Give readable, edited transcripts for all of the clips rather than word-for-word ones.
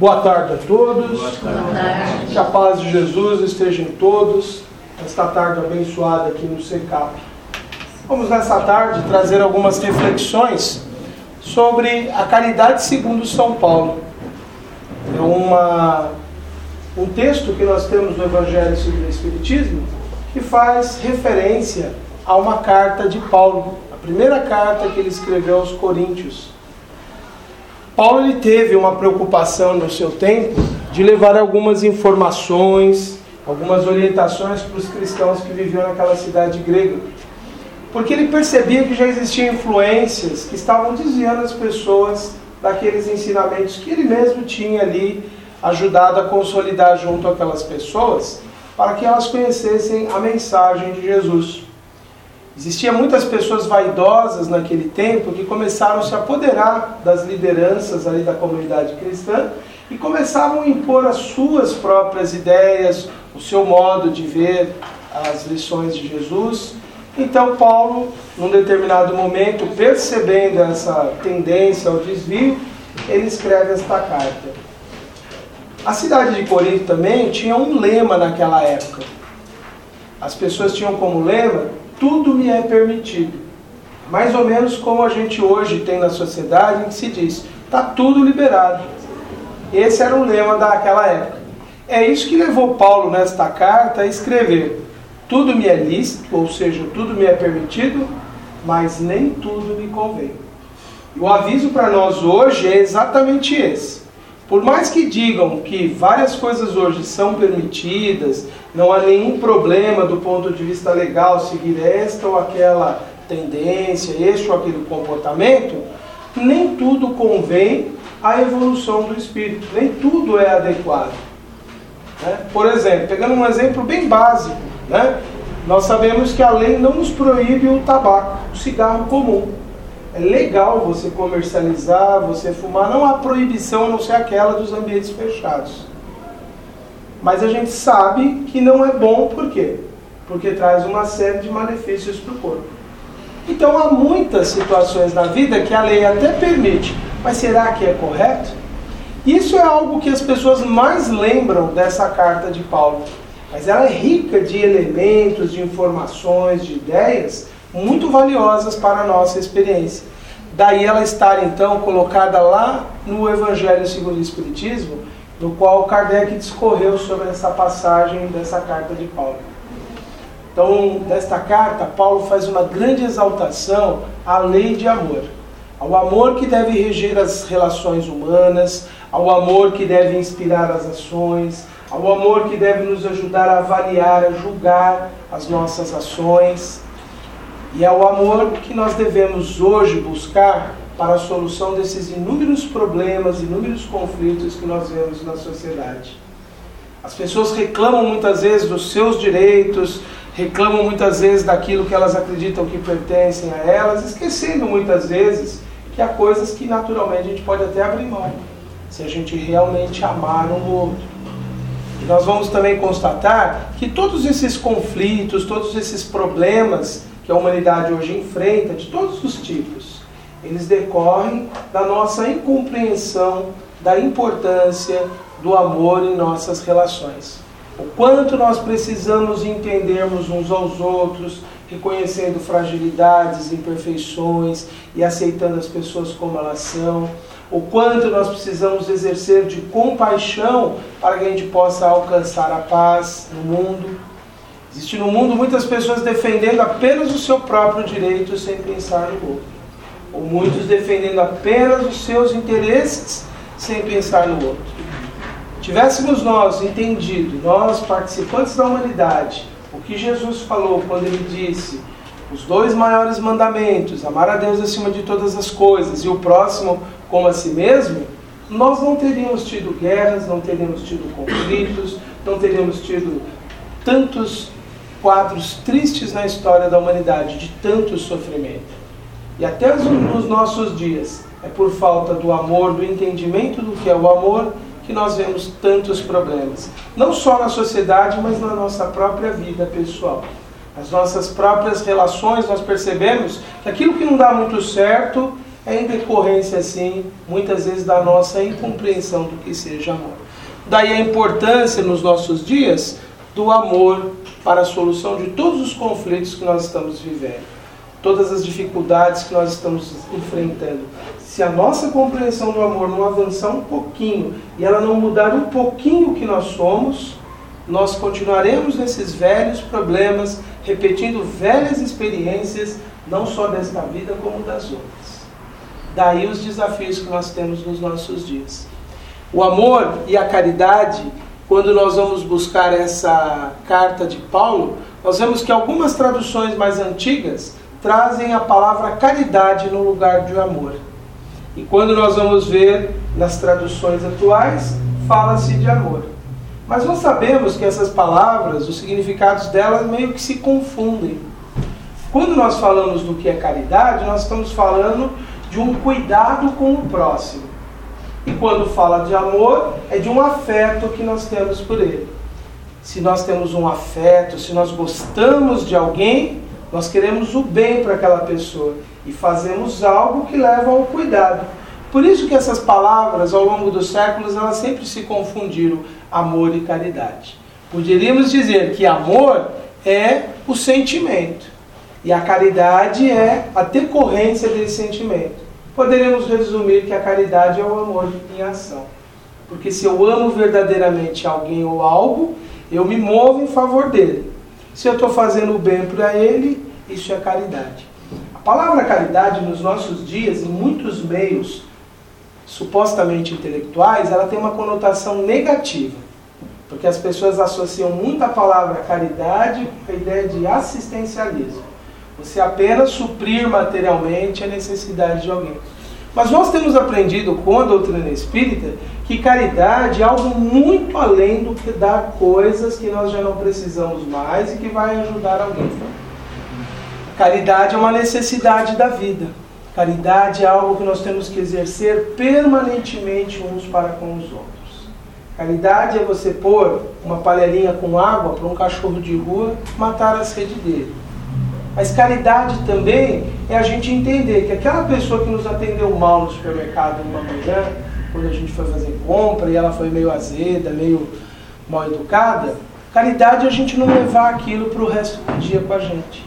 Boa tarde a todos. Boa tarde. Que a paz de Jesus esteja em todos. Esta tarde abençoada aqui no CECAP. Vamos nessa tarde trazer algumas reflexões sobre a caridade segundo São Paulo. É um texto que nós temos no Evangelho segundo o Espiritismo que faz referência a uma carta de Paulo, a primeira carta que ele escreveu aos Coríntios. Paulo ele teve uma preocupação no seu tempo de levar algumas informações, algumas orientações para os cristãos que viviam naquela cidade grega. Porque ele percebia que já existiam influências que estavam desviando as pessoas daqueles ensinamentos que ele mesmo tinha ali ajudado a consolidar junto àquelas pessoas, para que elas conhecessem a mensagem de Jesus. Existiam muitas pessoas vaidosas naquele tempo que começaram a se apoderar das lideranças ali da comunidade cristã e começavam a impor as suas próprias ideias, o seu modo de ver as lições de Jesus. Então Paulo, num determinado momento, percebendo essa tendência ao desvio, ele escreve esta carta. A cidade de Corinto também tinha um lema naquela época. As pessoas tinham como lema: tudo me é permitido. Mais ou menos como a gente hoje tem na sociedade, em que se diz, está tudo liberado. Esse era o lema daquela época. É isso que levou Paulo nesta carta a escrever: tudo me é lícito, ou seja, tudo me é permitido, mas nem tudo me convém. E o aviso para nós hoje é exatamente esse. Por mais que digam que várias coisas hoje são permitidas, não há nenhum problema do ponto de vista legal seguir esta ou aquela tendência, este ou aquele comportamento, nem tudo convém à evolução do espírito, nem tudo é adequado. Por exemplo, pegando um exemplo bem básico, nós sabemos que a lei não nos proíbe o tabaco, o cigarro comum. É legal você comercializar, você fumar, não há proibição a não ser aquela dos ambientes fechados. Mas a gente sabe que não é bom, por quê? Porque traz uma série de malefícios para o corpo. Então há muitas situações na vida que a lei até permite, mas será que é correto? Isso é algo que as pessoas mais lembram dessa carta de Paulo. Mas ela é rica de elementos, de informações, de ideias muito valiosas para a nossa experiência. Daí ela estar então colocada lá no Evangelho segundo o Espiritismo, no qual Kardec discorreu sobre essa passagem dessa carta de Paulo. Então, nesta carta, Paulo faz uma grande exaltação à lei de amor. Ao amor que deve reger as relações humanas, ao amor que deve inspirar as ações, ao amor que deve nos ajudar a avaliar, a julgar as nossas ações. E é o amor que nós devemos hoje buscar para a solução desses inúmeros problemas, inúmeros conflitos que nós vemos na sociedade. As pessoas reclamam muitas vezes dos seus direitos, reclamam muitas vezes daquilo que elas acreditam que pertencem a elas, esquecendo muitas vezes que há coisas que naturalmente a gente pode até abrir mão, se a gente realmente amar um outro. E nós vamos também constatar que todos esses conflitos, todos esses problemas que a humanidade hoje enfrenta, de todos os tipos, eles decorrem da nossa incompreensão da importância do amor em nossas relações. O quanto nós precisamos entendermos uns aos outros, reconhecendo fragilidades, imperfeições e aceitando as pessoas como elas são. O quanto nós precisamos exercer de compaixão para que a gente possa alcançar a paz no mundo. Existe no mundo muitas pessoas defendendo apenas o seu próprio direito sem pensar no outro. Ou muitos defendendo apenas os seus interesses sem pensar no outro. Tivéssemos nós entendido, nós participantes da humanidade, o que Jesus falou quando ele disse os 2 maiores mandamentos, amar a Deus acima de todas as coisas e o próximo como a si mesmo, nós não teríamos tido guerras, não teríamos tido conflitos, não teríamos tido tantos quadros tristes na história da humanidade, de tanto sofrimento. E até nos nossos dias, é por falta do amor, do entendimento do que é o amor, que nós vemos tantos problemas. Não só na sociedade, mas na nossa própria vida pessoal. Nas nossas próprias relações, nós percebemos que aquilo que não dá muito certo, é em decorrência, assim, muitas vezes da nossa incompreensão do que seja amor. Daí a importância nos nossos dias do amor para a solução de todos os conflitos que nós estamos vivendo, todas as dificuldades que nós estamos enfrentando. Se a nossa compreensão do amor não avançar um pouquinho e ela não mudar um pouquinho o que nós somos, nós continuaremos nesses velhos problemas, repetindo velhas experiências, não só desta vida como das outras. Daí os desafios que nós temos nos nossos dias. O amor e a caridade, quando nós vamos buscar essa carta de Paulo, nós vemos que algumas traduções mais antigas trazem a palavra caridade no lugar de amor. E quando nós vamos ver nas traduções atuais, fala-se de amor. Mas nós sabemos que essas palavras, os significados delas meio que se confundem. Quando nós falamos do que é caridade, nós estamos falando de um cuidado com o próximo. E quando fala de amor, é de um afeto que nós temos por ele. Se nós temos um afeto, se nós gostamos de alguém, nós queremos o bem para aquela pessoa e fazemos algo que leva ao cuidado. Por isso que essas palavras, ao longo dos séculos, elas sempre se confundiram, amor e caridade. Poderíamos dizer que amor é o sentimento e a caridade é a decorrência desse sentimento. Poderíamos resumir que a caridade é o amor em ação. Porque se eu amo verdadeiramente alguém ou algo, eu me movo em favor dele. Se eu estou fazendo o bem para ele, isso é caridade. A palavra caridade nos nossos dias, em muitos meios supostamente intelectuais, ela tem uma conotação negativa. Porque as pessoas associam muito a palavra caridade com a ideia de assistencialismo. Você apenas suprir materialmente a necessidade de alguém. Mas nós temos aprendido com a doutrina espírita que caridade é algo muito além do que dar coisas que nós já não precisamos mais e que vai ajudar alguém. Caridade é uma necessidade da vida. Caridade é algo que nós temos que exercer permanentemente uns para com os outros. Caridade é você pôr uma panelinha com água para um cachorro de rua matar a sede dele. Mas caridade também é a gente entender que aquela pessoa que nos atendeu mal no supermercado uma manhã, quando a gente foi fazer compra e ela foi meio azeda, meio mal educada, caridade é a gente não levar aquilo para o resto do dia com a gente.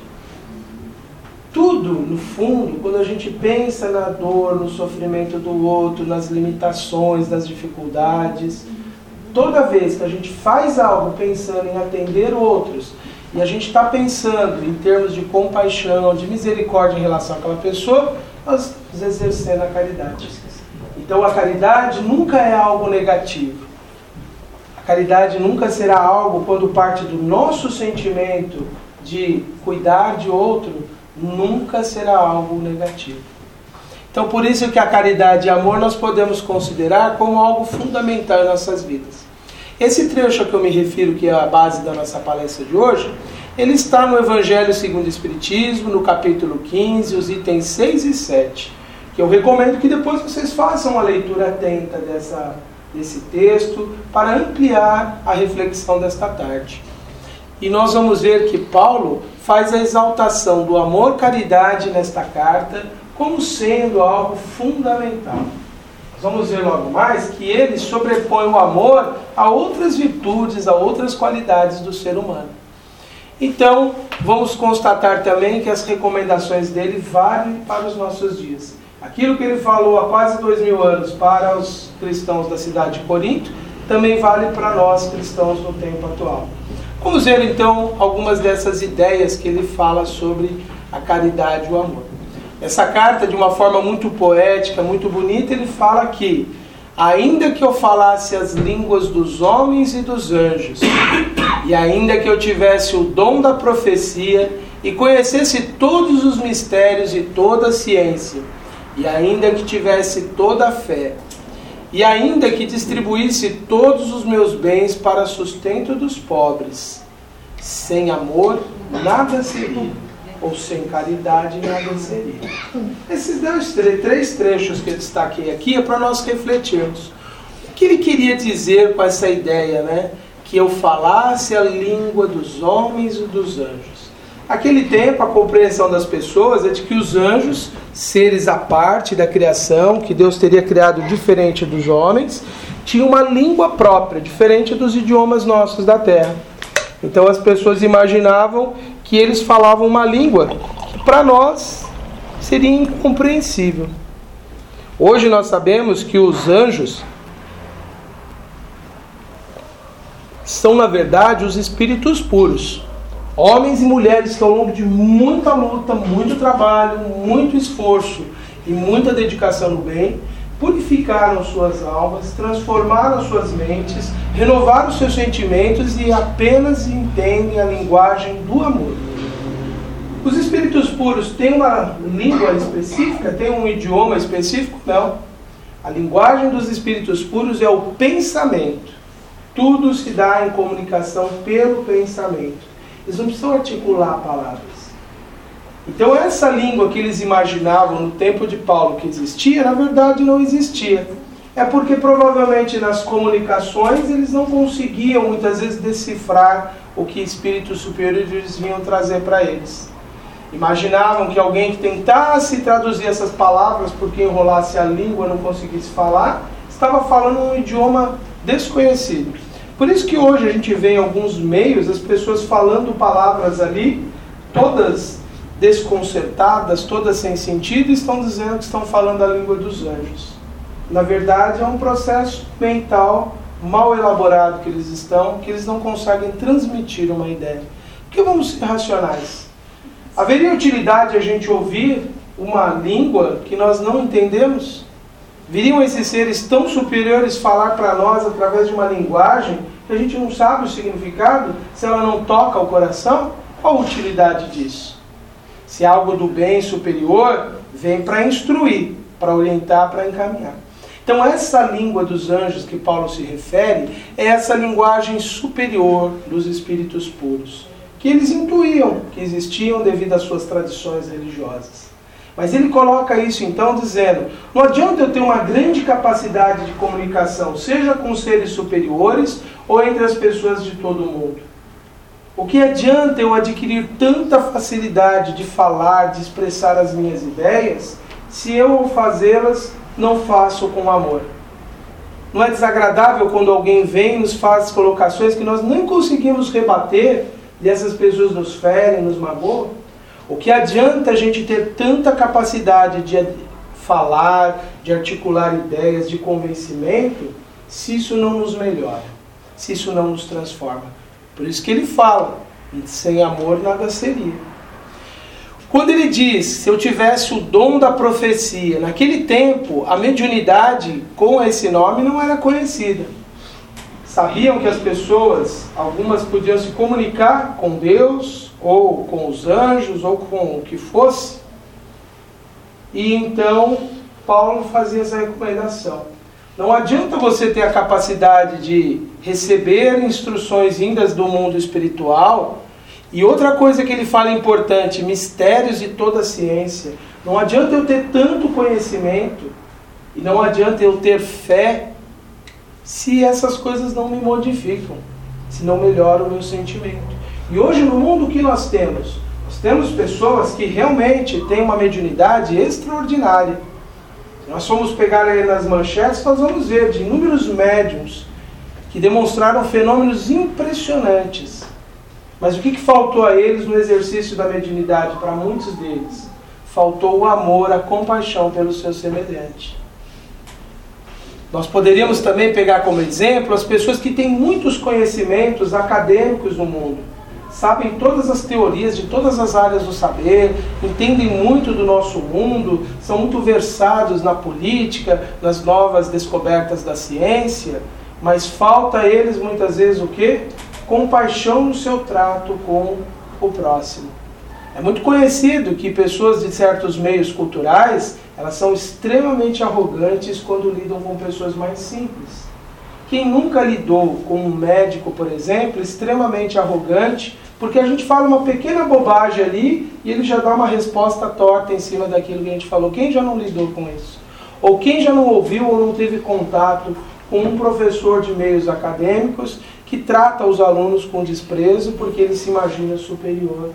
Tudo, no fundo, quando a gente pensa na dor, no sofrimento do outro, nas limitações, nas dificuldades, toda vez que a gente faz algo pensando em atender outros, e a gente está pensando em termos de compaixão, de misericórdia em relação àquela pessoa, nós estamos exercendo a caridade. Então a caridade nunca é algo negativo. A caridade nunca será algo, quando parte do nosso sentimento de cuidar de outro, nunca será algo negativo. Então por isso que a caridade e amor nós podemos considerar como algo fundamental em nossas vidas. Esse trecho a que eu me refiro, que é a base da nossa palestra de hoje, ele está no Evangelho segundo o Espiritismo, no capítulo 15, os itens 6 e 7, que eu recomendo que depois vocês façam uma leitura atenta desse texto, para ampliar a reflexão desta tarde. E nós vamos ver que Paulo faz a exaltação do amor-caridade nesta carta como sendo algo fundamental. Vamos ver logo mais que ele sobrepõe o amor a outras virtudes, a outras qualidades do ser humano. Então, vamos constatar também que as recomendações dele valem para os nossos dias. Aquilo que ele falou há quase 2000 anos para os cristãos da cidade de Corinto, também vale para nós cristãos no tempo atual. Vamos ver então algumas dessas ideias que ele fala sobre a caridade e o amor. Essa carta, de uma forma muito poética, muito bonita, ele fala que ainda que eu falasse as línguas dos homens e dos anjos, e ainda que eu tivesse o dom da profecia, e conhecesse todos os mistérios e toda a ciência, e ainda que tivesse toda a fé, e ainda que distribuísse todos os meus bens para sustento dos pobres, sem amor nada seria. Ou sem caridade nada seria. Esses três trechos que eu destaquei aqui é para nós refletirmos. O que ele queria dizer com essa ideia, né? Que eu falasse a língua dos homens e dos anjos. Aquele tempo, a compreensão das pessoas é de que os anjos, seres à parte da criação, que Deus teria criado diferente dos homens, tinham uma língua própria, diferente dos idiomas nossos da terra. Então as pessoas imaginavam que eles falavam uma língua que para nós seria incompreensível. Hoje nós sabemos que os anjos são, na verdade, os espíritos puros. Homens e mulheres que ao longo de muita luta, muito trabalho, muito esforço e muita dedicação no bem, purificaram suas almas, transformaram suas mentes, renovaram seus sentimentos e apenas entendem a linguagem do amor. Os espíritos puros têm uma língua específica? Têm um idioma específico? Não. A linguagem dos espíritos puros é o pensamento. Tudo se dá em comunicação pelo pensamento. Eles não precisam articular palavras. Então essa língua que eles imaginavam no tempo de Paulo que existia, na verdade não existia. É porque provavelmente nas comunicações eles não conseguiam muitas vezes decifrar o que espíritos superiores vinham trazer para eles. Imaginavam que alguém que tentasse traduzir essas palavras porque enrolasse a língua e não conseguisse falar, estava falando um idioma desconhecido. Por isso que hoje a gente vê em alguns meios as pessoas falando palavras ali, todas desconcertadas, todas sem sentido, e estão dizendo que estão falando a língua dos anjos. Na verdade é um processo mental mal elaborado que eles não conseguem transmitir uma ideia. Porque vamos ser racionais. Haveria utilidade a gente ouvir uma língua que nós não entendemos? Viriam esses seres tão superiores falar para nós através de uma linguagem que a gente não sabe o significado, se ela não toca o coração? Qual a utilidade disso? Se é algo do bem superior, vem para instruir, para orientar, para encaminhar. Então essa língua dos anjos que Paulo se refere é essa linguagem superior dos espíritos puros, que eles intuíam que existiam devido às suas tradições religiosas. Mas ele coloca isso então dizendo, não adianta eu ter uma grande capacidade de comunicação, seja com seres superiores ou entre as pessoas de todo o mundo. O que adianta eu adquirir tanta facilidade de falar, de expressar as minhas ideias, se eu ao fazê-las não faço com amor? Não é desagradável quando alguém vem e nos faz colocações que nós nem conseguimos rebater e essas pessoas nos ferem, nos magoam? O que adianta a gente ter tanta capacidade de falar, de articular ideias, de convencimento, se isso não nos melhora, se isso não nos transforma? Por isso que ele fala, sem amor nada seria. Quando ele diz, se eu tivesse o dom da profecia, naquele tempo a mediunidade com esse nome não era conhecida. Sabiam que as pessoas, algumas podiam se comunicar com Deus, ou com os anjos, ou com o que fosse. E então Paulo fazia essa recomendação. Não adianta você ter a capacidade de receber instruções vindas do mundo espiritual. E outra coisa que ele fala importante, mistérios de toda a ciência. Não adianta eu ter tanto conhecimento e não adianta eu ter fé se essas coisas não me modificam, se não melhoram o meu sentimento. E hoje no mundo o que nós temos? Nós temos pessoas que realmente têm uma mediunidade extraordinária. Se nós formos pegar aí nas manchetes, nós vamos ver de inúmeros médiuns que demonstraram fenômenos impressionantes. Mas o que faltou a eles no exercício da mediunidade, para muitos deles? Faltou o amor, a compaixão pelo seu semelhante. Nós poderíamos também pegar como exemplo as pessoas que têm muitos conhecimentos acadêmicos no mundo. Sabem todas as teorias de todas as áreas do saber, entendem muito do nosso mundo, são muito versados na política, nas novas descobertas da ciência, mas falta a eles muitas vezes o quê? Compaixão no seu trato com o próximo. É muito conhecido que pessoas de certos meios culturais, elas são extremamente arrogantes quando lidam com pessoas mais simples. Quem nunca lidou com um médico, por exemplo, extremamente arrogante, porque a gente fala uma pequena bobagem ali e ele já dá uma resposta torta em cima daquilo que a gente falou. Quem já não lidou com isso? Ou quem já não ouviu ou não teve contato com um professor de meios acadêmicos que trata os alunos com desprezo porque ele se imagina superior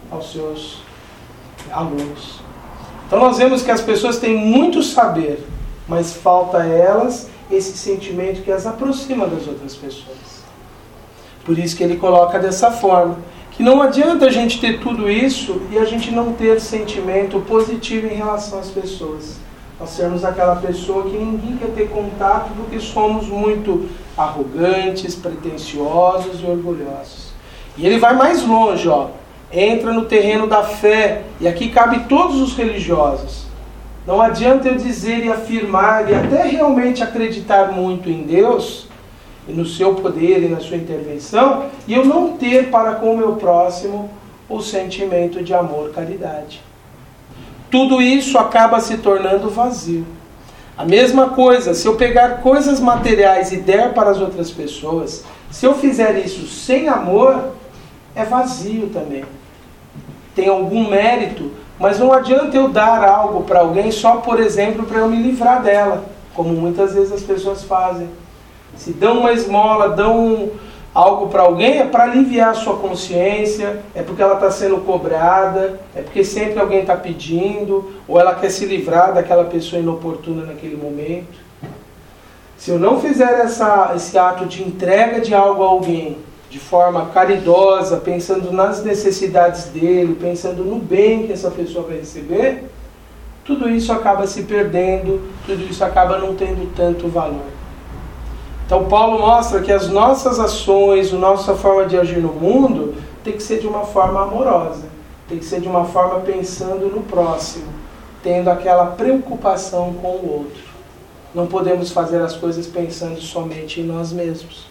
aos seus alunos. Então nós vemos que as pessoas têm muito saber, mas falta a elas esse sentimento que as aproxima das outras pessoas. Por isso que ele coloca dessa forma, que não adianta a gente ter tudo isso e a gente não ter sentimento positivo em relação às pessoas. Nós sermos aquela pessoa que ninguém quer ter contato porque somos muito arrogantes, pretensiosos e orgulhosos. E ele vai mais longe, entra no terreno da fé, e aqui cabe todos os religiosos. Não adianta eu dizer e afirmar e até realmente acreditar muito em Deus, e no seu poder e na sua intervenção, e eu não ter para com o meu próximo o sentimento de amor, caridade. Tudo isso acaba se tornando vazio. A mesma coisa, se eu pegar coisas materiais e der para as outras pessoas, se eu fizer isso sem amor, é vazio também. Tem algum mérito, mas não adianta eu dar algo para alguém só, por exemplo, para eu me livrar dela, como muitas vezes as pessoas fazem. Se dão uma esmola, dão algo para alguém, é para aliviar a sua consciência, é porque ela está sendo cobrada, é porque sempre alguém está pedindo, ou ela quer se livrar daquela pessoa inoportuna naquele momento. Se eu não fizer esse ato de entrega de algo a alguém, de forma caridosa, pensando nas necessidades dele, pensando no bem que essa pessoa vai receber, tudo isso acaba se perdendo, tudo isso acaba não tendo tanto valor. Então Paulo mostra que as nossas ações, a nossa forma de agir no mundo, tem que ser de uma forma amorosa, tem que ser de uma forma pensando no próximo, tendo aquela preocupação com o outro. Não podemos fazer as coisas pensando somente em nós mesmos.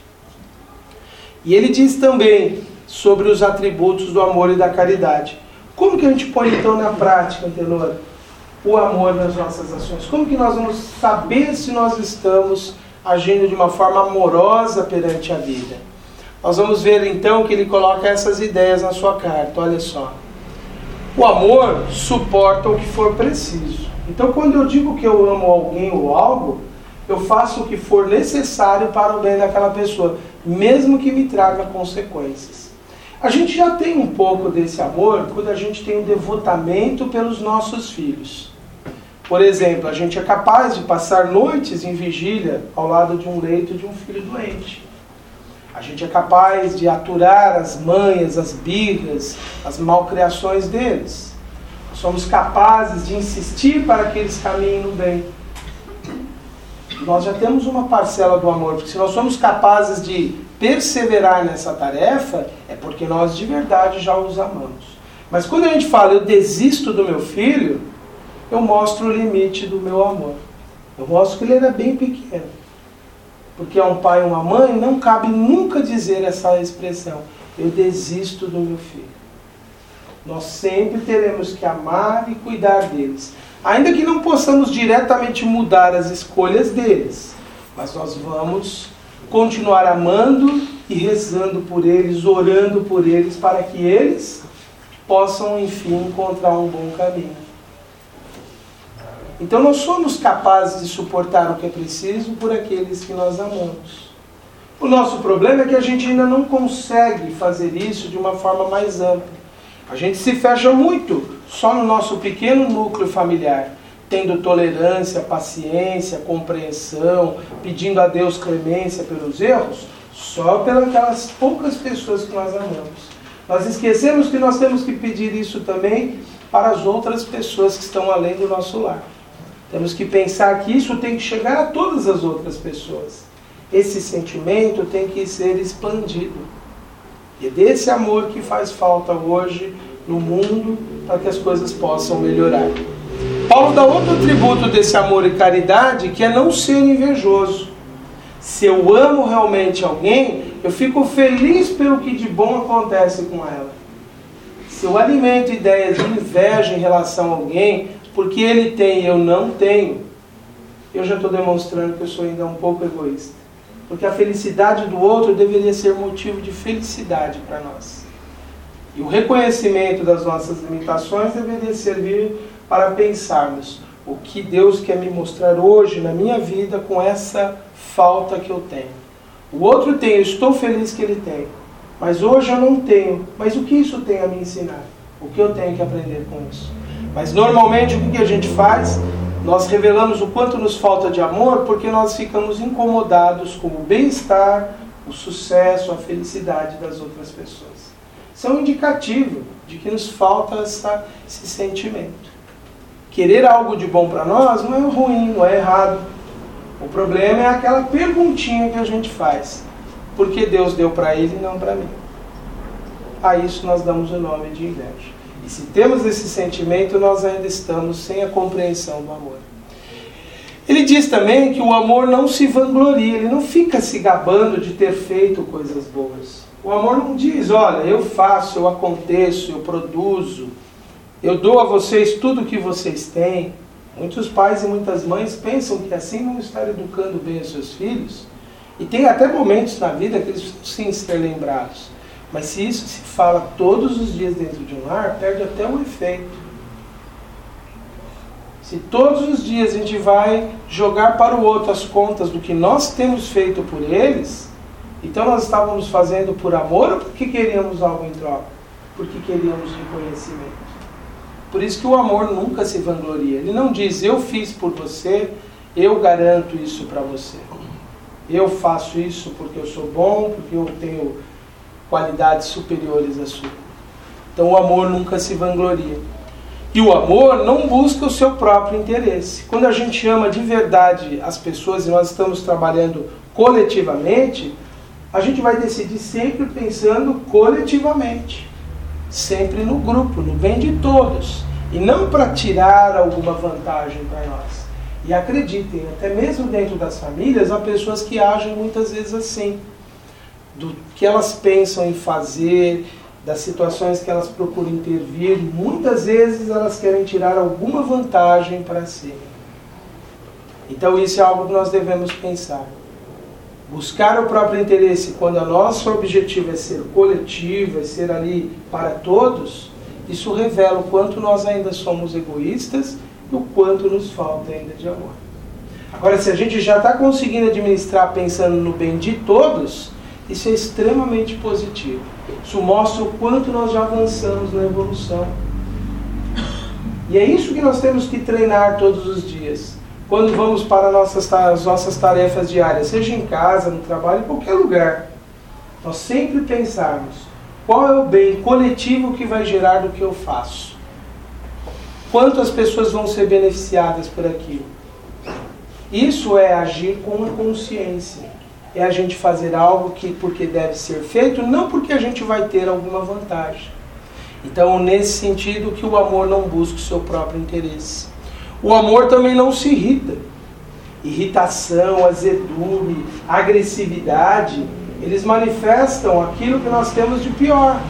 E ele diz também sobre os atributos do amor e da caridade. Como que a gente põe então na prática, Antenor, o amor nas nossas ações? Como que nós vamos saber se nós estamos agindo de uma forma amorosa perante a vida? Nós vamos ver então que ele coloca essas ideias na sua carta, olha só. O amor suporta o que for preciso. Então quando eu digo que eu amo alguém ou algo, eu faço o que for necessário para o bem daquela pessoa, mesmo que me traga consequências. A gente já tem um pouco desse amor quando a gente tem um devotamento pelos nossos filhos. Por exemplo, a gente é capaz de passar noites em vigília ao lado de um leito de um filho doente. A gente é capaz de aturar as manhas, as birras, as malcriações deles. Somos capazes de insistir para que eles caminhem no bem. Nós já temos uma parcela do amor, porque se nós somos capazes de perseverar nessa tarefa, é porque nós de verdade já os amamos. Mas quando a gente fala, eu desisto do meu filho, eu mostro o limite do meu amor. Eu mostro que ele era bem pequeno. Porque a um pai e uma mãe não cabe nunca dizer essa expressão, eu desisto do meu filho. Nós sempre teremos que amar e cuidar deles. Ainda que não possamos diretamente mudar as escolhas deles, mas nós vamos continuar amando e rezando por eles, orando por eles, para que eles possam, enfim, encontrar um bom caminho. Então nós somos capazes de suportar o que é preciso por aqueles que nós amamos. O nosso problema é que a gente ainda não consegue fazer isso de uma forma mais ampla. A gente se fecha muito só no nosso pequeno núcleo familiar, tendo tolerância, paciência, compreensão, pedindo a Deus clemência pelos erros, só pelas poucas pessoas que nós amamos. Nós esquecemos que nós temos que pedir isso também para as outras pessoas que estão além do nosso lar. Temos que pensar que isso tem que chegar a todas as outras pessoas. Esse sentimento tem que ser expandido. E é desse amor que faz falta hoje no mundo para que as coisas possam melhorar. Paulo dá outro atributo desse amor e caridade, que é não ser invejoso. Se eu amo realmente alguém, eu fico feliz pelo que de bom acontece com ela. Se eu alimento ideias de inveja em relação a alguém, porque ele tem e eu não tenho, eu já estou demonstrando que eu sou ainda um pouco egoísta. Porque a felicidade do outro deveria ser motivo de felicidade para nós. E o reconhecimento das nossas limitações deveria servir para pensarmos o que Deus quer me mostrar hoje na minha vida com essa falta que eu tenho. O outro tem, eu estou feliz que ele tem. Mas hoje eu não tenho. Mas o que isso tem a me ensinar? O que eu tenho que aprender com isso? Mas normalmente o que a gente faz? Nós revelamos o quanto nos falta de amor porque nós ficamos incomodados com o bem-estar, o sucesso, a felicidade das outras pessoas. Isso é um indicativo de que nos falta esse sentimento. Querer algo de bom para nós não é ruim, não é errado. O problema é aquela perguntinha que a gente faz. Por que Deus deu para ele e não para mim? A isso nós damos o nome de inveja. E se temos esse sentimento, nós ainda estamos sem a compreensão do amor. Ele diz também que o amor não se vangloria, ele não fica se gabando de ter feito coisas boas. O amor não diz, olha, eu faço, eu aconteço, eu produzo, eu dou a vocês tudo o que vocês têm. Muitos pais e muitas mães pensam que assim vão estar educando bem os seus filhos. E tem até momentos na vida que eles precisam sim ser lembrados. Mas se isso se fala todos os dias dentro de um lar, perde até o efeito. Se todos os dias a gente vai jogar para o outro as contas do que nós temos feito por eles, então nós estávamos fazendo por amor ou porque queríamos algo em troca? Porque queríamos reconhecimento. Por isso que o amor nunca se vangloria. Ele não diz, eu fiz por você, eu garanto isso para você. Eu faço isso porque eu sou bom, porque eu tenho qualidades superiores à sua. Então o amor nunca se vangloria. E o amor não busca o seu próprio interesse. Quando a gente ama de verdade as pessoas e nós estamos trabalhando coletivamente, a gente vai decidir sempre pensando coletivamente. Sempre no grupo, no bem de todos. E não para tirar alguma vantagem para nós. E acreditem, até mesmo dentro das famílias, há pessoas que agem muitas vezes assim. Do que elas pensam em fazer, das situações que elas procuram intervir, muitas vezes elas querem tirar alguma vantagem para si. Então isso é algo que nós devemos pensar. Buscar o próprio interesse quando o nosso objetivo é ser coletivo, é ser ali para todos, isso revela o quanto nós ainda somos egoístas e o quanto nos falta ainda de amor. Agora, se a gente já está conseguindo administrar pensando no bem de todos, isso é extremamente positivo. Isso mostra o quanto nós já avançamos na evolução. E é isso que nós temos que treinar todos os dias. Quando vamos para as nossas tarefas diárias, seja em casa, no trabalho, em qualquer lugar, nós sempre pensarmos qual é o bem coletivo que vai gerar do que eu faço. Quantas pessoas vão ser beneficiadas por aquilo. Isso é agir com a consciência. É a gente fazer algo porque deve ser feito, não porque a gente vai ter alguma vantagem. Então, nesse sentido, que o amor não busca o seu próprio interesse. O amor também não se irrita. Irritação, azedume, agressividade, eles manifestam aquilo que nós temos de pior.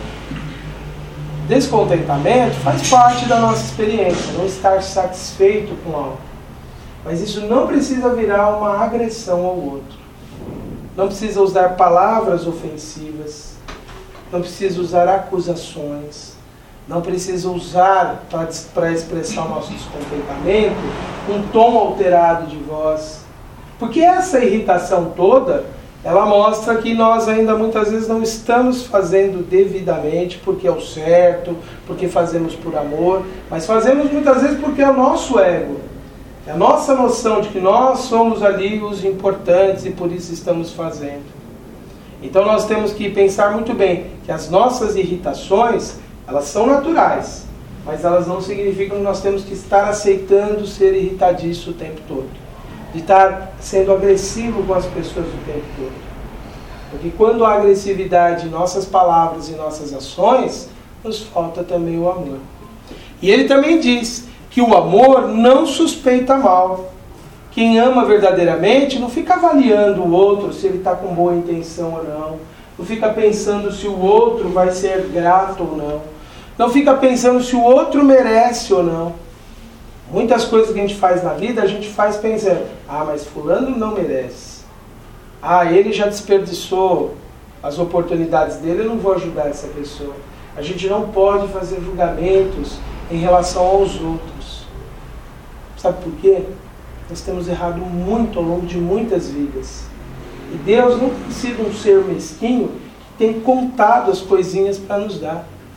Descontentamento faz parte da nossa experiência, não estar satisfeito com algo. Mas isso não precisa virar uma agressão ao outro. Não precisa usar palavras ofensivas, não precisa usar acusações, não precisa usar, para expressar o nosso descontentamento, um tom alterado de voz. Porque essa irritação toda, ela mostra que nós ainda muitas vezes não estamos fazendo devidamente porque é o certo, porque fazemos por amor, mas fazemos muitas vezes porque é o nosso ego. É a nossa noção de que nós somos ali os importantes e por isso estamos fazendo. Então nós temos que pensar muito bem que as nossas irritações, elas são naturais, mas elas não significam que nós temos que estar aceitando ser irritadiço o tempo todo. De estar sendo agressivo com as pessoas o tempo todo. Porque quando há agressividade em nossas palavras e nossas ações, nos falta também o amor. E ele também diz que o amor não suspeita mal. Quem ama verdadeiramente não fica avaliando o outro se ele está com boa intenção ou não. Não fica pensando se o outro vai ser grato ou não. Não fica pensando se o outro merece ou não. Muitas coisas que a gente faz na vida, a gente faz pensando, mas fulano não merece. Ele já desperdiçou as oportunidades dele, eu não vou ajudar essa pessoa. A gente não pode fazer julgamentos em relação aos outros. Sabe por quê? Nós temos errado muito ao longo de muitas vidas. E Deus não tem sido um ser mesquinho que tem contado as coisinhas para nos dar.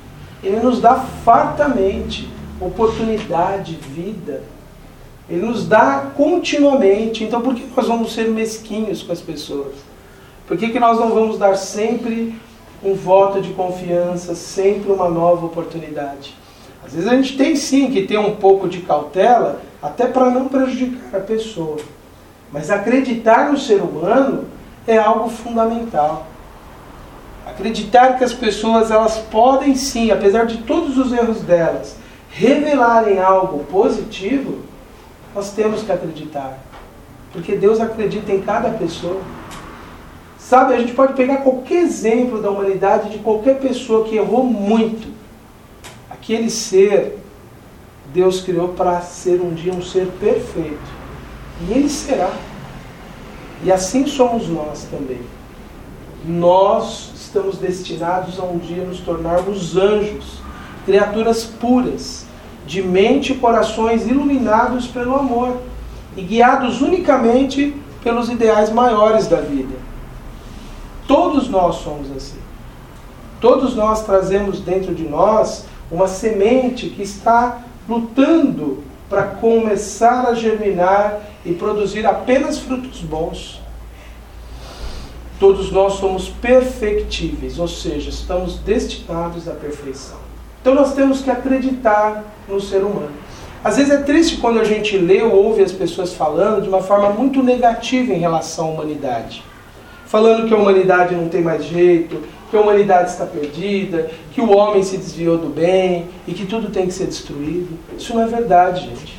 Ele nos dá fartamente oportunidade, vida. Ele nos dá continuamente. Então por que nós vamos ser mesquinhos com as pessoas? Por que nós não vamos dar sempre um voto de confiança, sempre uma nova oportunidade? Às vezes a gente tem sim que ter um pouco de cautela, até para não prejudicar a pessoa. Mas acreditar no ser humano é algo fundamental. Acreditar que as pessoas, elas podem sim, apesar de todos os erros delas, revelarem algo positivo, nós temos que acreditar. Porque Deus acredita em cada pessoa. Sabe, a gente pode pegar qualquer exemplo da humanidade, de qualquer pessoa que errou muito. Aquele ser, Deus criou para ser um dia um ser perfeito. E Ele será. E assim somos nós também. Nós estamos destinados a um dia nos tornarmos anjos, criaturas puras, de mente e corações iluminados pelo amor e guiados unicamente pelos ideais maiores da vida. Todos nós somos assim. Todos nós trazemos dentro de nós uma semente que está lutando para começar a germinar e produzir apenas frutos bons. Todos nós somos perfectíveis, ou seja, estamos destinados à perfeição. Então nós temos que acreditar no ser humano. Às vezes é triste quando a gente lê ou ouve as pessoas falando de uma forma muito negativa em relação à humanidade. Falando que a humanidade não tem mais jeito, que a humanidade está perdida, que o homem se desviou do bem e que tudo tem que ser destruído. Isso não é verdade, gente.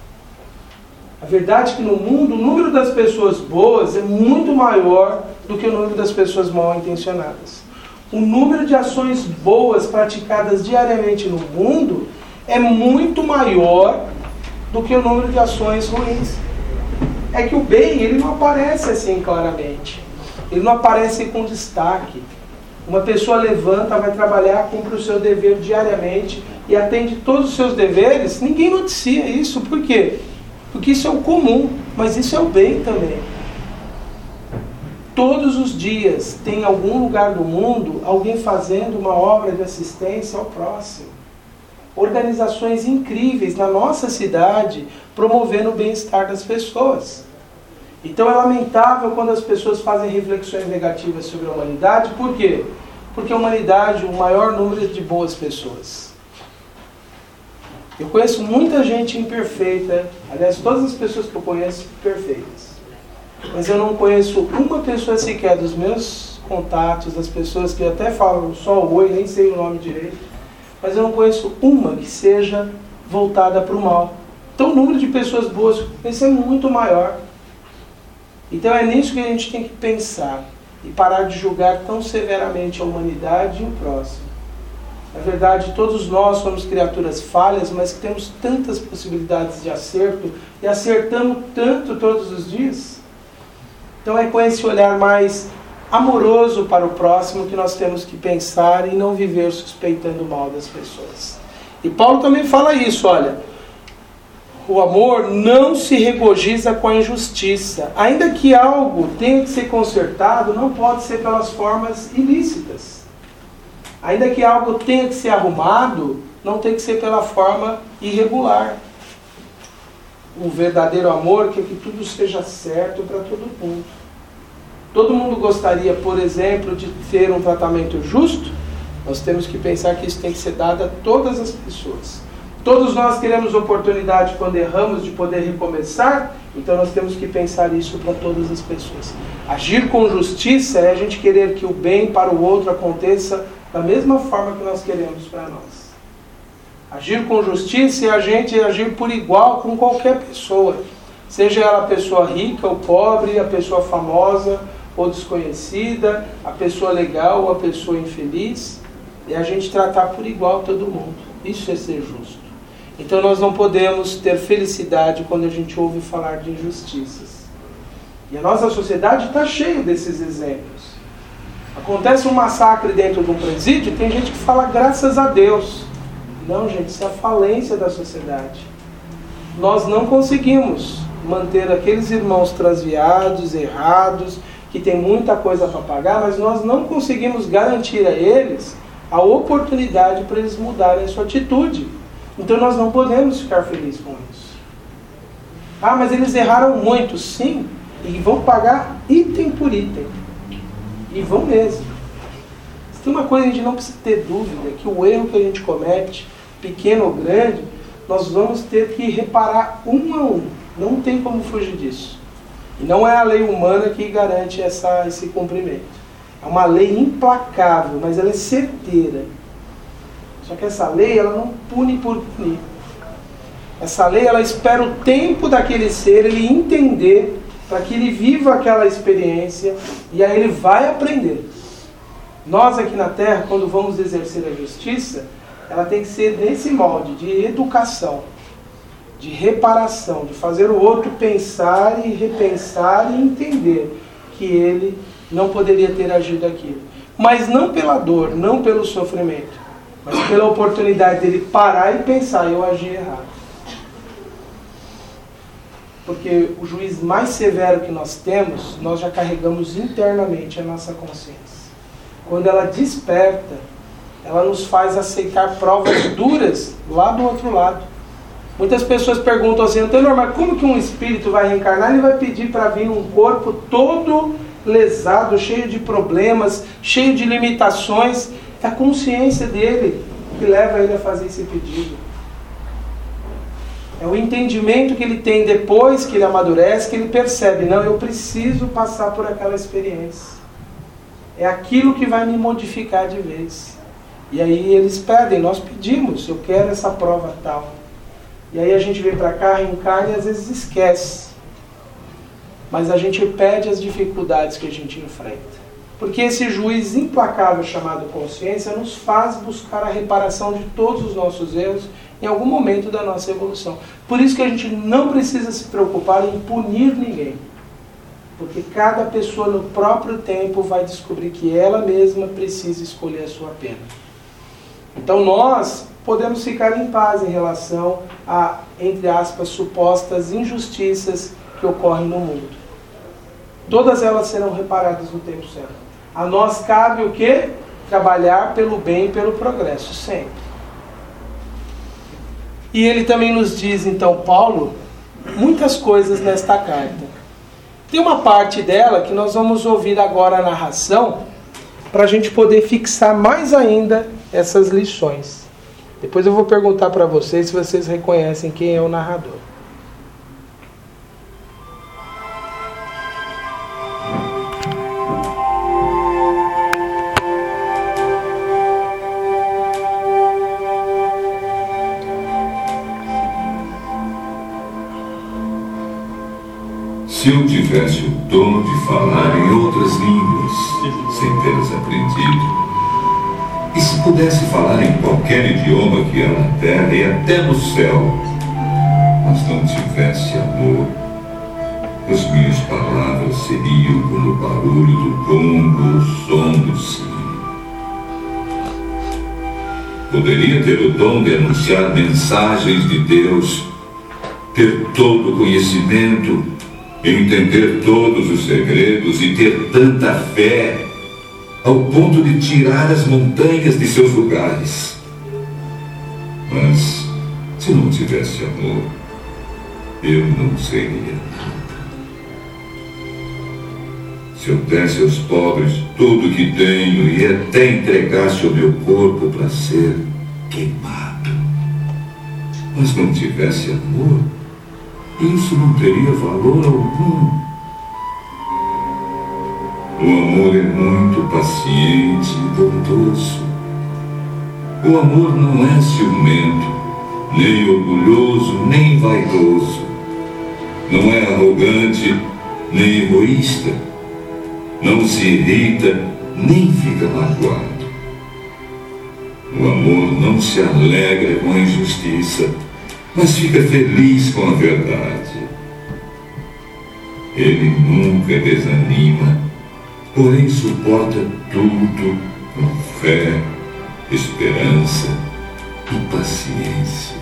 A verdade é que no mundo o número das pessoas boas é muito maior do que o número das pessoas mal intencionadas. O número de ações boas praticadas diariamente no mundo é muito maior do que o número de ações ruins. É que o bem, ele não aparece assim claramente. Ele não aparece com destaque. Uma pessoa levanta, vai trabalhar, cumpre o seu dever diariamente e atende todos os seus deveres. Ninguém noticia isso. Por quê? Porque isso é o comum, mas isso é o bem também. Todos os dias tem em algum lugar do mundo alguém fazendo uma obra de assistência ao próximo. Organizações incríveis na nossa cidade promovendo o bem-estar das pessoas. Então é lamentável quando as pessoas fazem reflexões negativas sobre a humanidade. Por quê? Porque a humanidade, o maior número de boas pessoas. Eu conheço muita gente imperfeita, aliás, todas as pessoas que eu conheço perfeitas. Mas eu não conheço uma pessoa sequer dos meus contatos, das pessoas que até falam só o oi, nem sei o nome direito, mas eu não conheço uma que seja voltada para o mal. Então o número de pessoas boas esse é muito maior. Então é nisso que a gente tem que pensar e parar de julgar tão severamente a humanidade e o próximo. Na verdade, todos nós somos criaturas falhas, mas que temos tantas possibilidades de acerto e acertamos tanto todos os dias. Então é com esse olhar mais amoroso para o próximo que nós temos que pensar e não viver suspeitando o mal das pessoas. E Paulo também fala isso, olha, o amor não se regozija com a injustiça. Ainda que algo tenha que ser consertado, não pode ser pelas formas ilícitas. Ainda que algo tenha que ser arrumado, não tem que ser pela forma irregular. O verdadeiro amor quer que tudo seja certo para todo mundo. Todo mundo gostaria, por exemplo, de ter um tratamento justo? Nós temos que pensar que isso tem que ser dado a todas as pessoas. Todos nós queremos oportunidade quando erramos de poder recomeçar, então nós temos que pensar isso para todas as pessoas. Agir com justiça é a gente querer que o bem para o outro aconteça da mesma forma que nós queremos para nós. Agir com justiça é a gente agir por igual com qualquer pessoa. Seja ela a pessoa rica ou pobre, a pessoa famosa ou desconhecida, a pessoa legal ou a pessoa infeliz. É a gente tratar por igual todo mundo. Isso é ser justo. Então nós não podemos ter felicidade quando a gente ouve falar de injustiças. E a nossa sociedade está cheia desses exemplos. Acontece um massacre dentro de um presídio e tem gente que fala graças a Deus. Não, gente, isso é a falência da sociedade. Nós não conseguimos manter aqueles irmãos transviados, errados, que tem muita coisa para pagar, mas nós não conseguimos garantir a eles a oportunidade para eles mudarem a sua atitude. Então nós não podemos ficar felizes com isso. Ah, mas eles erraram muito, sim, e vão pagar item por item. E vão mesmo. Tem uma coisa que a gente não precisa ter dúvida, que o erro que a gente comete, pequeno ou grande, nós vamos ter que reparar um a um. Não tem como fugir disso. E não é a lei humana que garante esse cumprimento. É uma lei implacável, mas ela é certeira. Só que essa lei, ela não pune por punir. Essa lei, ela espera o tempo daquele ser, ele entender, para que ele viva aquela experiência, e aí ele vai aprender. Nós aqui na Terra, quando vamos exercer a justiça, ela tem que ser nesse molde de educação, de reparação, de fazer o outro pensar e repensar e entender que ele não poderia ter agido aquilo. Mas não pela dor, não pelo sofrimento, mas pela oportunidade dele parar e pensar, eu agi errado. Porque o juiz mais severo que nós temos, nós já carregamos internamente a nossa consciência. Quando ela desperta, ela nos faz aceitar provas duras lá do outro lado. Muitas pessoas perguntam assim, Antenor, mas como que um espírito vai reencarnar? Ele vai pedir para vir um corpo todo lesado, cheio de problemas, cheio de limitações. É a consciência dele que leva ele a fazer esse pedido. É o entendimento que ele tem depois que ele amadurece, que ele percebe, não, eu preciso passar por aquela experiência. É aquilo que vai me modificar de vez. E aí eles pedem, nós pedimos, eu quero essa prova tal. E aí a gente vem para cá, reencarna e às vezes esquece. Mas a gente pede as dificuldades que a gente enfrenta. Porque esse juiz implacável chamado consciência nos faz buscar a reparação de todos os nossos erros em algum momento da nossa evolução. Por isso que a gente não precisa se preocupar em punir ninguém. Porque cada pessoa no próprio tempo vai descobrir que ela mesma precisa escolher a sua pena. Então nós podemos ficar em paz em relação a, entre aspas, supostas injustiças que ocorrem no mundo. Todas elas serão reparadas no tempo certo. A nós cabe o quê? Trabalhar pelo bem e pelo progresso, sempre. E ele também nos diz, então, Paulo, muitas coisas nesta carta. Tem uma parte dela que nós vamos ouvir agora a narração, para a gente poder fixar mais ainda essas lições. Depois eu vou perguntar para vocês se vocês reconhecem quem é o narrador. Se eu tivesse o dom de falar em outras línguas, sem tê-las aprendido, e se pudesse falar em qualquer idioma que há na terra e até no céu, mas não tivesse amor, as minhas palavras seriam como o barulho do gongo, o som do sino. Poderia ter o dom de anunciar mensagens de Deus, ter todo o conhecimento, entender todos os segredos e ter tanta fé ao ponto de tirar as montanhas de seus lugares. Mas, se não tivesse amor, eu não seria nada. Se eu desse aos pobres tudo o que tenho e até entregasse o meu corpo para ser queimado, mas não tivesse amor, isso não teria valor algum. O amor é muito paciente e bondoso. O amor não é ciumento, nem orgulhoso, nem vaidoso. Não é arrogante, nem egoísta. Não se irrita, nem fica magoado. O amor não se alegra com a injustiça, mas fica feliz com a verdade. Ele nunca desanima, porém suporta tudo com fé, esperança e paciência.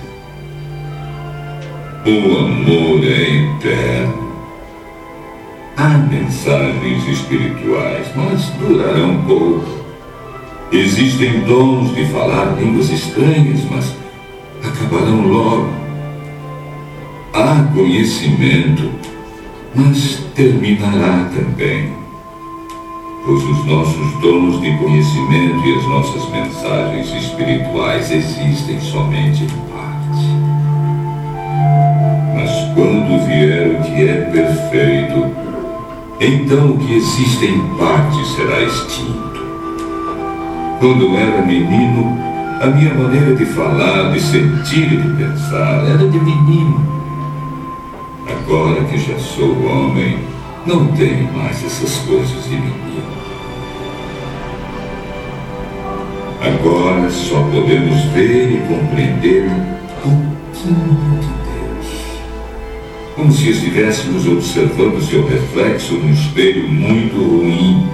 O amor é eterno. Há mensagens espirituais, mas durarão pouco. Existem dons de falar línguas estranhas, mas acabarão logo. Há conhecimento, mas terminará também. Pois os nossos dons de conhecimento e as nossas mensagens espirituais existem somente em parte. Mas quando vier o que é perfeito, então o que existe em parte será extinto. Quando eu era menino, a minha maneira de falar, de sentir e de pensar era de menino. Agora que já sou homem, não tenho mais essas coisas de menino. Agora só podemos ver e compreender um pouquinho de Deus. Como se estivéssemos observando seu reflexo num espelho muito ruim.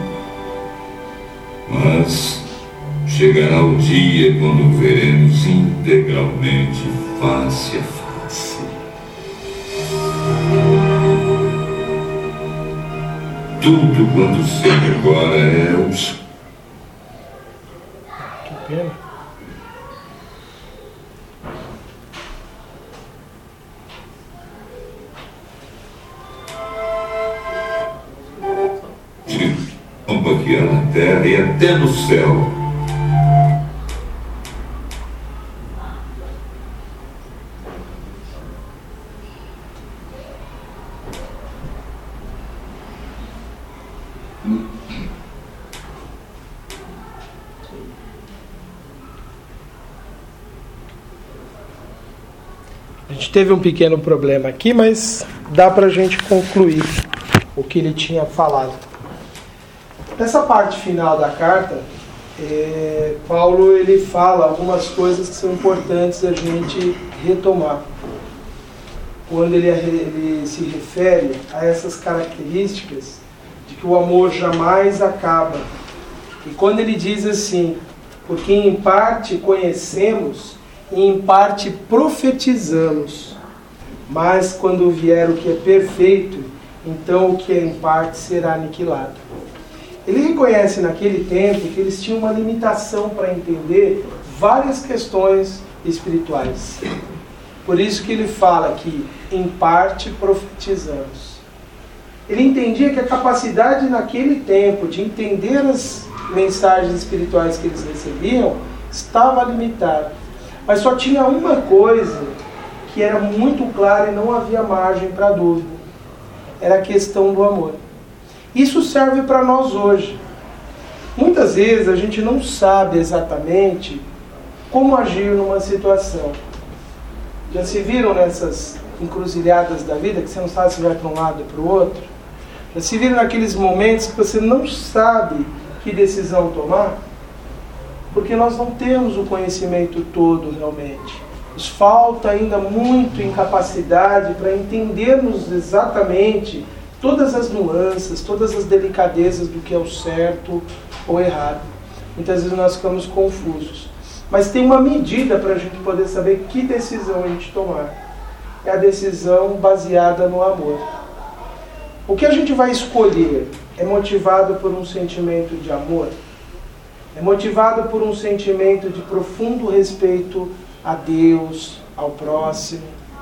Mas chegará o dia quando o veremos integralmente, face a face. Tudo quanto sei agora é obscuro. Que pena. Bomba que há na terra e até no céu. A gente teve um pequeno problema aqui, mas dá para a gente concluir o que ele tinha falado. Nessa parte final da carta, Paulo ele fala algumas coisas que são importantes a gente retomar. Quando ele se refere a essas características de que o amor jamais acaba. E quando ele diz assim, porque em parte conhecemos e em parte profetizamos, mas quando vier o que é perfeito, então o que é em parte será aniquilado. Ele reconhece naquele tempo que eles tinham uma limitação para entender várias questões espirituais. Por isso que ele fala que em parte profetizamos. Ele entendia que a capacidade naquele tempo de entender as mensagens espirituais que eles recebiam estava limitada. Mas só tinha uma coisa que era muito clara e não havia margem para dúvida. Era a questão do amor. Isso serve para nós hoje. Muitas vezes a gente não sabe exatamente como agir numa situação. Já se viram nessas encruzilhadas da vida, que você não sabe se vai para um lado ou para o outro? Já se viram naqueles momentos que você não sabe que decisão tomar? Porque nós não temos o conhecimento todo realmente. Nos falta ainda muito incapacidade para entendermos exatamente todas as nuances, todas as delicadezas do que é o certo ou errado. Muitas vezes nós ficamos confusos. Mas tem uma medida para a gente poder saber que decisão a gente tomar. É a decisão baseada no amor. O que a gente vai escolher é motivado por um sentimento de amor? É motivado por um sentimento de profundo respeito a Deus, ao próximo?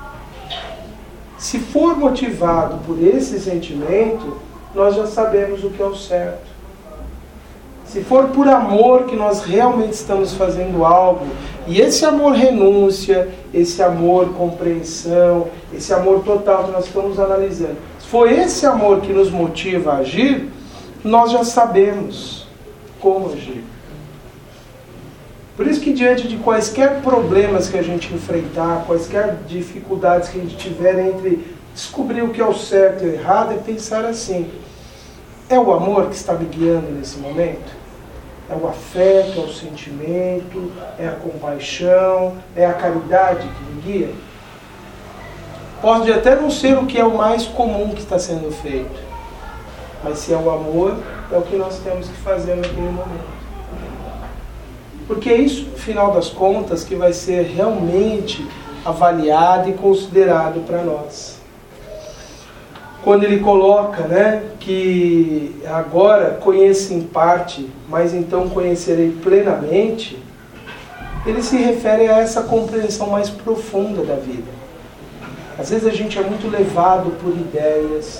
Se for motivado por esse sentimento, nós já sabemos o que é o certo. Se for por amor que nós realmente estamos fazendo algo, e esse amor renúncia, esse amor compreensão, esse amor total que nós estamos analisando, se for esse amor que nos motiva a agir, nós já sabemos como agir. Por isso que diante de quaisquer problemas que a gente enfrentar, quaisquer dificuldades que a gente tiver entre descobrir o que é o certo e o errado, é pensar assim: é o amor que está me guiando nesse momento? É o afeto, é o sentimento, é a compaixão, é a caridade que me guia? Pode até não ser o que é o mais comum que está sendo feito, mas se é o amor, é o que nós temos que fazer naquele momento. Porque é isso, no final das contas, que vai ser realmente avaliado e considerado para nós. quando ele coloca, né, que agora conheço em parte, mas então conhecerei plenamente, ele se refere a essa compreensão mais profunda da vida. Às vezes a gente é muito levado por ideias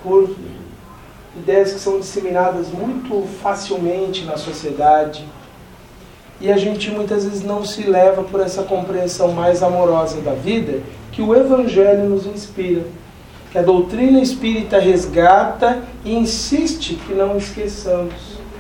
que são disseminadas muito facilmente na sociedade, e a gente muitas vezes não se leva por essa compreensão mais amorosa da vida que o Evangelho nos inspira, que a doutrina espírita resgata e insiste que não esqueçamos.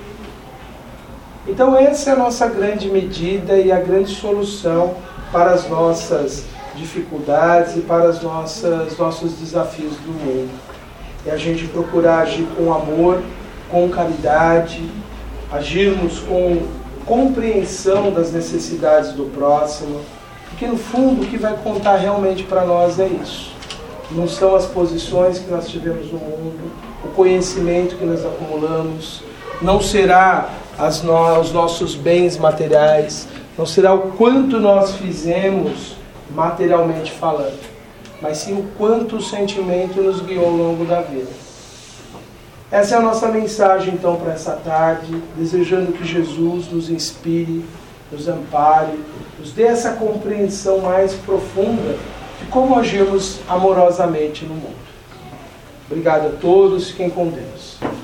Então essa é a nossa grande medida e a grande solução para as nossas dificuldades e para os nossos desafios do mundo. É a gente procurar agir com amor, com caridade, agirmos com compreensão das necessidades do próximo, porque no fundo o que vai contar realmente para nós é isso. Não são as posições que nós tivemos no mundo, o conhecimento que nós acumulamos, não será os nossos bens materiais, não será o quanto nós fizemos materialmente falando, mas sim o quanto o sentimento nos guiou ao longo da vida. Essa é a nossa mensagem então para essa tarde, desejando que Jesus nos inspire, nos ampare, nos dê essa compreensão mais profunda de como agirmos amorosamente no mundo. Obrigado a todos, fiquem com Deus.